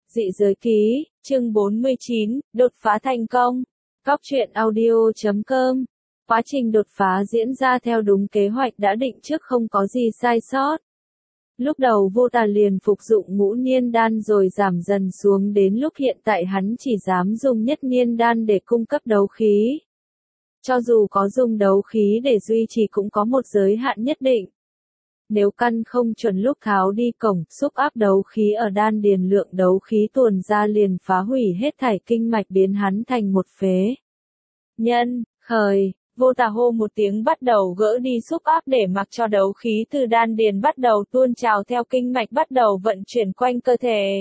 Dị giới ký, chương 49, đột phá thành công. Cóc truyện audio.com. Quá trình đột phá diễn ra theo đúng kế hoạch đã định trước, không có gì sai sót. Lúc đầu Vô Tà liền phục dụng ngũ niên đan rồi giảm dần xuống, đến lúc hiện tại hắn chỉ dám dùng nhất niên đan để cung cấp đấu khí. Cho dù có dùng đấu khí để duy trì cũng có một giới hạn nhất định. Nếu căn không chuẩn lúc tháo đi cổng, xúc áp đấu khí ở đan điền, lượng đấu khí tuồn ra liền phá hủy hết thảy kinh mạch, biến hắn thành một phế nhân. Khởi, Vô Tà hô một tiếng bắt đầu gỡ đi xúc áp để mặc cho đấu khí từ đan điền bắt đầu tuôn trào theo kinh mạch, bắt đầu vận chuyển quanh cơ thể.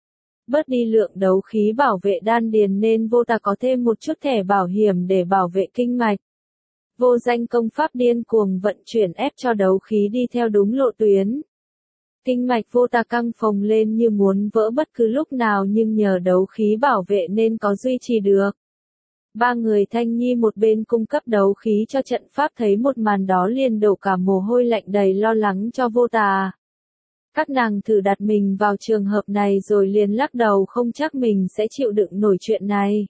Bớt đi lượng đấu khí bảo vệ đan điền nên Vô Tà có thêm một chút thẻ bảo hiểm để bảo vệ kinh mạch. Vô danh công pháp điên cuồng vận chuyển ép cho đấu khí đi theo đúng lộ tuyến. Kinh mạch Vô Tà căng phồng lên như muốn vỡ bất cứ lúc nào, nhưng nhờ đấu khí bảo vệ nên có duy trì được. Ba người Thanh Nhi một bên cung cấp đấu khí cho trận pháp thấy một màn đó liền đổ cả mồ hôi lạnh, đầy lo lắng cho Vô Tà. Các nàng thử đặt mình vào trường hợp này rồi liền lắc đầu, không chắc mình sẽ chịu đựng nổi chuyện này.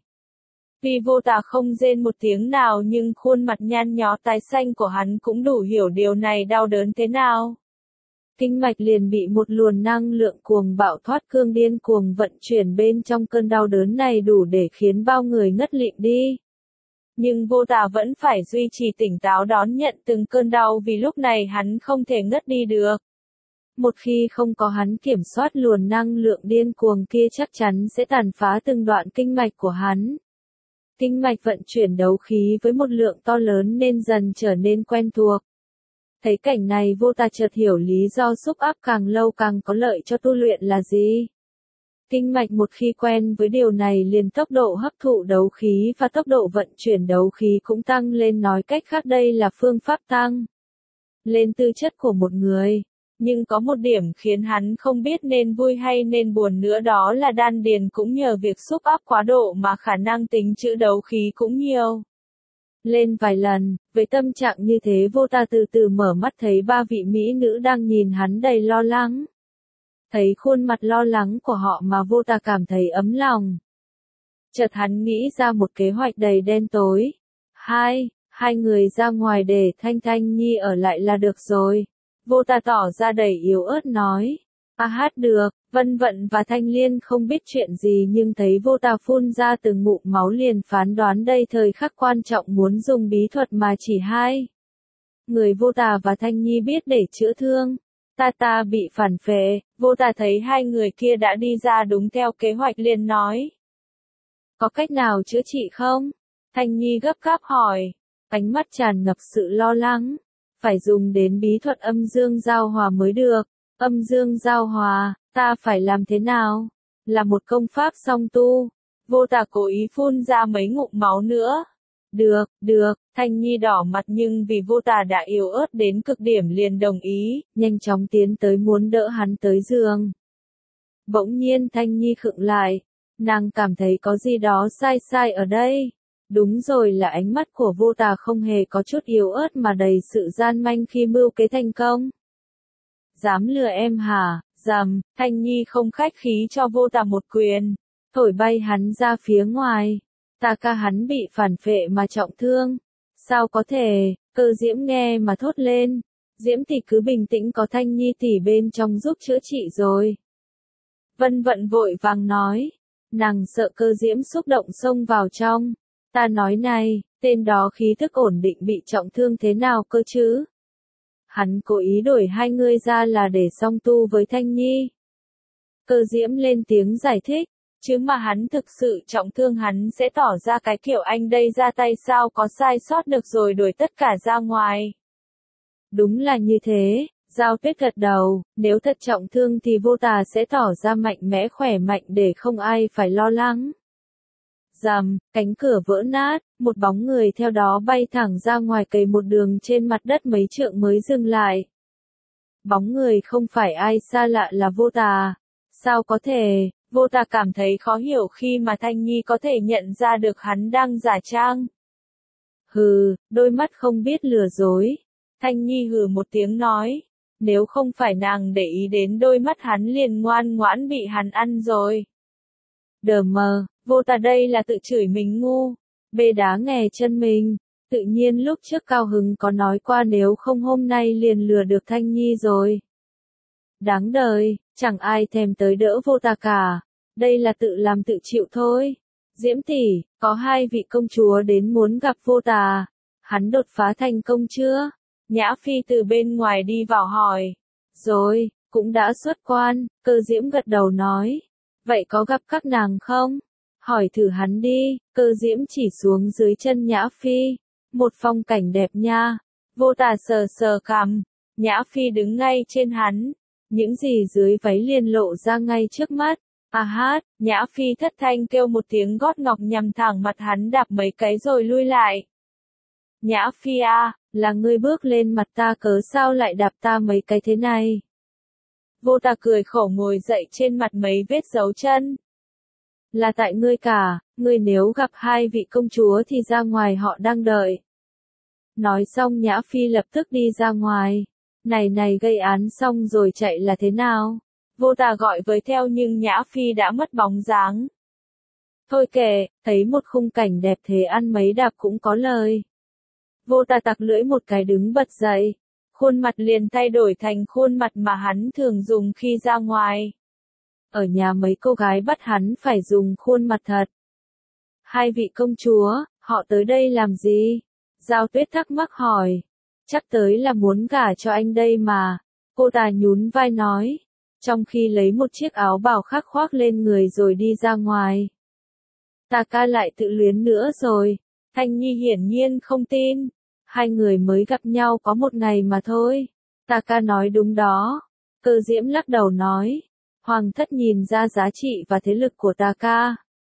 Vì Vô Tà không rên một tiếng nào, nhưng khuôn mặt nhăn nhó tái xanh của hắn cũng đủ hiểu điều này đau đớn thế nào. Kinh mạch liền bị một luồng năng lượng cuồng bạo thoát cương điên cuồng vận chuyển, bên trong cơn đau đớn này đủ để khiến bao người ngất lịm đi. Nhưng Vô Tà vẫn phải duy trì tỉnh táo đón nhận từng cơn đau, vì lúc này hắn không thể ngất đi được. Một khi không có hắn kiểm soát luồng năng lượng điên cuồng kia, chắc chắn sẽ tàn phá từng đoạn kinh mạch của hắn. Kinh mạch vận chuyển đấu khí với một lượng to lớn nên dần trở nên quen thuộc. Thấy cảnh này Vô Tà chợt hiểu lý do xúc áp càng lâu càng có lợi cho tu luyện là gì. Kinh mạch một khi quen với điều này liền tốc độ hấp thụ đấu khí và tốc độ vận chuyển đấu khí cũng tăng lên, nói cách khác đây là phương pháp tăng lên tư chất của một người. Nhưng có một điểm khiến hắn không biết nên vui hay nên buồn nữa, đó là đan điền cũng nhờ việc xúc áp quá độ mà khả năng tính trữ đấu khí cũng nhiều lên vài lần. Với tâm trạng như thế, Vô Tà từ từ mở mắt thấy ba vị mỹ nữ đang nhìn hắn đầy lo lắng. Thấy khuôn mặt lo lắng của họ mà Vô Tà cảm thấy ấm lòng. Chợt hắn nghĩ ra một kế hoạch đầy đen tối. Hai người ra ngoài để Thanh Nhi ở lại là được rồi. Vô Tà tỏ ra đầy yếu ớt nói. Hát được. Vân Vận và Thanh Liên không biết chuyện gì, nhưng thấy Vô Tà phun ra từng ngụm máu liền phán đoán đây thời khắc quan trọng, muốn dùng bí thuật mà chỉ hai người Vô Tà và Thanh Nhi biết để chữa thương. Ta bị phản phệ. Vô Tà thấy hai người kia đã đi ra đúng theo kế hoạch liền nói. Có cách nào chữa trị không? Thanh Nhi gấp gáp hỏi. Ánh mắt tràn ngập sự lo lắng. Phải dùng đến bí thuật âm dương giao hòa mới được. Âm dương giao hòa, ta phải làm thế nào? Là một công pháp song tu. Vô Tà cố ý phun ra mấy ngụm máu nữa. Được, Thanh Nhi đỏ mặt nhưng vì Vô Tà đã yếu ớt đến cực điểm liền đồng ý, nhanh chóng tiến tới muốn đỡ hắn tới giường. Bỗng nhiên Thanh Nhi khựng lại, nàng cảm thấy có gì đó sai ở đây. Đúng rồi, là ánh mắt của Vô Tà không hề có chút yếu ớt mà đầy sự gian manh khi mưu kế thành công. Dám lừa em hả? Dầm, Thanh Nhi không khách khí cho Vô Tà một quyền, thổi bay hắn ra phía ngoài. Ta ca hắn bị phản phệ mà trọng thương. Sao có thể? Cơ Diễm nghe mà thốt lên. Diễm tỷ cứ bình tĩnh, có Thanh Nhi tỷ bên trong giúp chữa trị rồi. Vân Vận vội vàng nói. Nàng sợ Cơ Diễm xúc động xông vào trong. Ta nói này, tên đó khí thức ổn định bị trọng thương thế nào cơ chứ? Hắn cố ý đổi hai người ra là để song tu với Thanh Nhi. Cơ Diễm lên tiếng giải thích. Chứ mà hắn thực sự trọng thương hắn sẽ tỏ ra cái kiểu anh đây ra tay sao có sai sót được rồi đuổi tất cả ra ngoài. Đúng là như thế. Giao Tuyết gật đầu. Nếu thật trọng thương thì Vô Tà sẽ tỏ ra mạnh mẽ khỏe mạnh để không ai phải lo lắng. Rầm, cánh cửa vỡ nát, một bóng người theo đó bay thẳng ra ngoài, cày một đường trên mặt đất mấy trượng mới dừng lại. Bóng người không phải ai xa lạ là Vô Tà. Sao có thể? Vô Tà cảm thấy khó hiểu khi mà Thanh Nhi có thể nhận ra được hắn đang giả trang. Hừ, đôi mắt không biết lừa dối. Thanh Nhi hừ một tiếng nói. Nếu không phải nàng để ý đến đôi mắt hắn liền ngoan ngoãn bị hắn ăn rồi. Đờ mờ, vô ta đây là tự chửi mình ngu. Bê đá nghè chân mình. Tự nhiên lúc trước cao hứng có nói qua nếu không hôm nay liền lừa được Thanh Nhi rồi. Đáng đời, chẳng ai thèm tới đỡ vô ta cả. Đây là tự làm tự chịu thôi. Diễm tỷ, có hai vị công chúa đến muốn gặp vô ta. Hắn đột phá thành công chưa? Nhã Phi từ bên ngoài đi vào hỏi. Rồi, cũng đã xuất quan, Cơ Diễm gật đầu nói. Vậy có gặp các nàng không? Hỏi thử hắn đi, Cơ Diễm chỉ xuống dưới chân Nhã Phi. Một phong cảnh đẹp nha. Vô tà sờ sờ cằm. Nhã Phi đứng ngay trên hắn. Những gì dưới váy liền lộ ra ngay trước mắt. À hát, Nhã Phi thất thanh kêu một tiếng gót ngọc nhằm thẳng mặt hắn đạp mấy cái rồi lui lại. Nhã Phi à, là ngươi bước lên mặt ta cớ sao lại đạp ta mấy cái thế này? Vô ta cười khổ ngồi dậy trên mặt mấy vết dấu chân. Là tại ngươi cả, ngươi nếu gặp hai vị công chúa thì ra ngoài họ đang đợi. Nói xong Nhã Phi lập tức đi ra ngoài. Này gây án xong rồi chạy là thế nào? Vô tà gọi với theo nhưng Nhã Phi đã mất bóng dáng. Thôi kệ, thấy một khung cảnh đẹp thế ăn mấy đạp cũng có lời. Vô tà tặc lưỡi một cái đứng bật dậy. Khuôn mặt liền thay đổi thành khuôn mặt mà hắn thường dùng khi ra ngoài. Ở nhà mấy cô gái bắt hắn phải dùng khuôn mặt thật. Hai vị công chúa, họ tới đây làm gì? Giao Tuyết thắc mắc hỏi. Chắc tới là muốn gả cho anh đây mà. Cô ta nhún vai nói. Trong khi lấy một chiếc áo bào khác khoác lên người rồi đi ra ngoài. Ta ca lại tự luyến nữa rồi. Thanh Nhi hiển nhiên không tin. Hai người mới gặp nhau có một ngày mà thôi. Ta ca nói đúng đó. Cơ Diễm lắc đầu nói. Hoàng thất nhìn ra giá trị và thế lực của ta ca.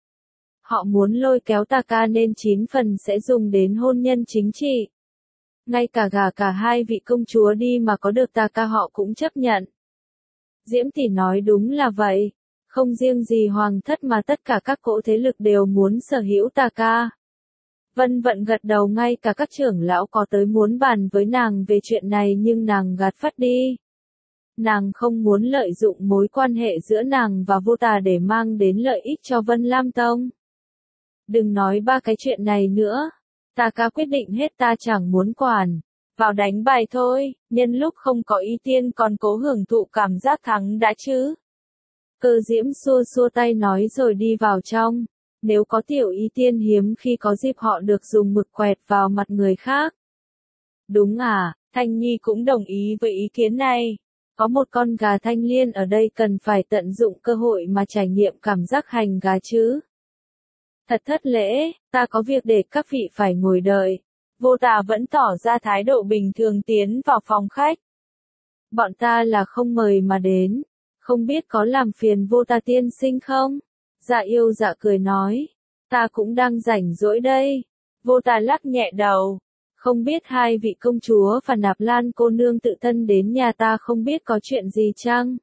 Họ muốn lôi kéo ta ca nên 9 phần sẽ dùng đến hôn nhân chính trị. Ngay cả gả cả hai vị công chúa đi mà có được ta ca họ cũng chấp nhận. Diễm tỷ nói đúng là vậy. Không riêng gì hoàng thất mà tất cả các cỗ thế lực đều muốn sở hữu ta ca. Vân Vận gật đầu, ngay cả các trưởng lão có tới muốn bàn với nàng về chuyện này nhưng nàng gạt phắt đi. Nàng không muốn lợi dụng mối quan hệ giữa nàng và vô tà để mang đến lợi ích cho Vân Lam Tông. Đừng nói ba cái chuyện này nữa. Ta ca quyết định hết ta chẳng muốn quản. Vào đánh bài thôi, nhân lúc không có ý tiên còn cố hưởng thụ cảm giác thắng đã chứ. Cơ Diễm xua xua tay nói rồi đi vào trong. Nếu có tiểu ý tiên hiếm khi có dịp họ được dùng mực quẹt vào mặt người khác. Đúng à, Thanh Nhi cũng đồng ý với ý kiến này. Có một con gà thanh liên ở đây cần phải tận dụng cơ hội mà trải nghiệm cảm giác hành gà chứ. Thật thất lễ, ta có việc để các vị phải ngồi đợi. Vô tà vẫn tỏ ra thái độ bình thường tiến vào phòng khách. Bọn ta là không mời mà đến. Không biết có làm phiền vô ta tiên sinh không? Dạ yêu dạ cười nói. Ta cũng đang rảnh rỗi đây. Vô ta lắc nhẹ đầu. Không biết hai vị công chúa và Nạp Lan cô nương tự thân đến nhà ta không biết có chuyện gì chăng?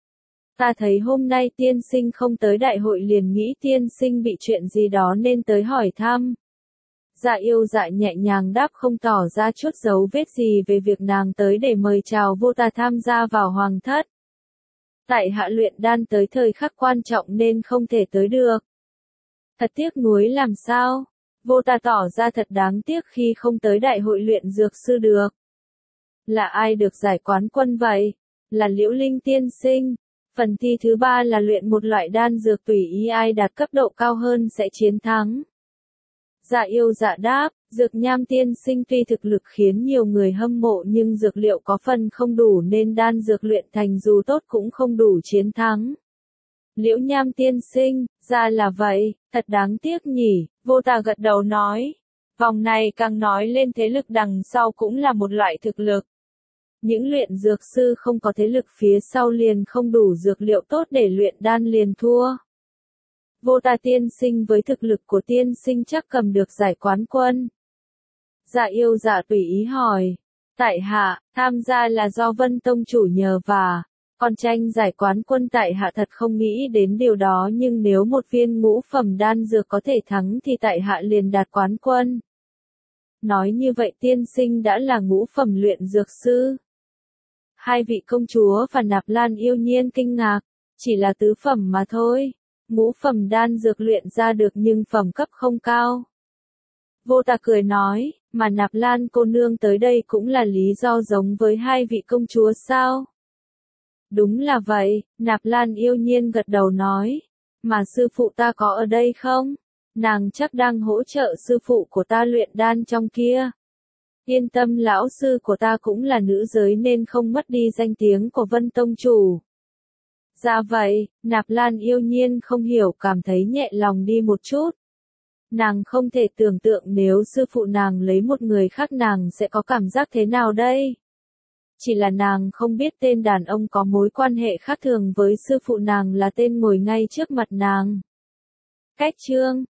Ta thấy hôm nay tiên sinh không tới đại hội liền nghĩ tiên sinh bị chuyện gì đó nên tới hỏi thăm. Dạ yêu dạ nhẹ nhàng đáp, không tỏ ra chút dấu vết gì về việc nàng tới để mời chào vô ta tham gia vào hoàng thất. Tại hạ luyện đan tới thời khắc quan trọng nên không thể tới được. Thật tiếc nuối làm sao? Vô ta tỏ ra thật đáng tiếc khi không tới đại hội luyện dược sư được. Là ai được giải quán quân vậy? Là Liễu Linh tiên sinh. Phần thi thứ 3 là luyện một loại đan dược, tùy ý ai đạt cấp độ cao hơn sẽ chiến thắng. Dạ yêu dạ đáp, dược nham tiên sinh tuy thực lực khiến nhiều người hâm mộ nhưng dược liệu có phần không đủ nên đan dược luyện thành dù tốt cũng không đủ chiến thắng. Liễu nham tiên sinh, ra là vậy, thật đáng tiếc nhỉ, vô tà gật đầu nói. Vòng này càng nói lên thế lực đằng sau cũng là một loại thực lực. Những luyện dược sư không có thế lực phía sau liền không đủ dược liệu tốt để luyện đan liền thua. Vô ta tiên sinh với thực lực của tiên sinh chắc cầm được giải quán quân. Dạ yêu dạ tùy ý hỏi. Tại hạ, tham gia là do Vân Tông chủ nhờ và, còn tranh giải quán quân tại hạ thật không nghĩ đến điều đó, nhưng nếu một viên ngũ phẩm đan dược có thể thắng thì tại hạ liền đạt quán quân. Nói như vậy tiên sinh đã là ngũ phẩm luyện dược sư. Hai vị công chúa và Nạp Lan yêu nhiên kinh ngạc, chỉ là tứ phẩm mà thôi. ngũ phẩm đan dược luyện ra được nhưng phẩm cấp không cao. Vô Tà cười nói, mà Nạp Lan cô nương tới đây cũng là lý do giống với hai vị công chúa sao? Đúng là vậy, Nạp Lan yêu nhiên gật đầu nói. Mà sư phụ ta có ở đây không? Nàng chắc đang hỗ trợ sư phụ của ta luyện đan trong kia. Yên tâm, lão sư của ta cũng là nữ giới nên không mất đi danh tiếng của Vân Tông chủ. Dạ vậy, Nạp Lan yêu nhiên không hiểu, cảm thấy nhẹ lòng đi một chút. Nàng không thể tưởng tượng nếu sư phụ nàng lấy một người khác nàng sẽ có cảm giác thế nào đây. Chỉ là nàng không biết tên đàn ông có mối quan hệ khác thường với sư phụ nàng là tên ngồi ngay trước mặt nàng. Cách chương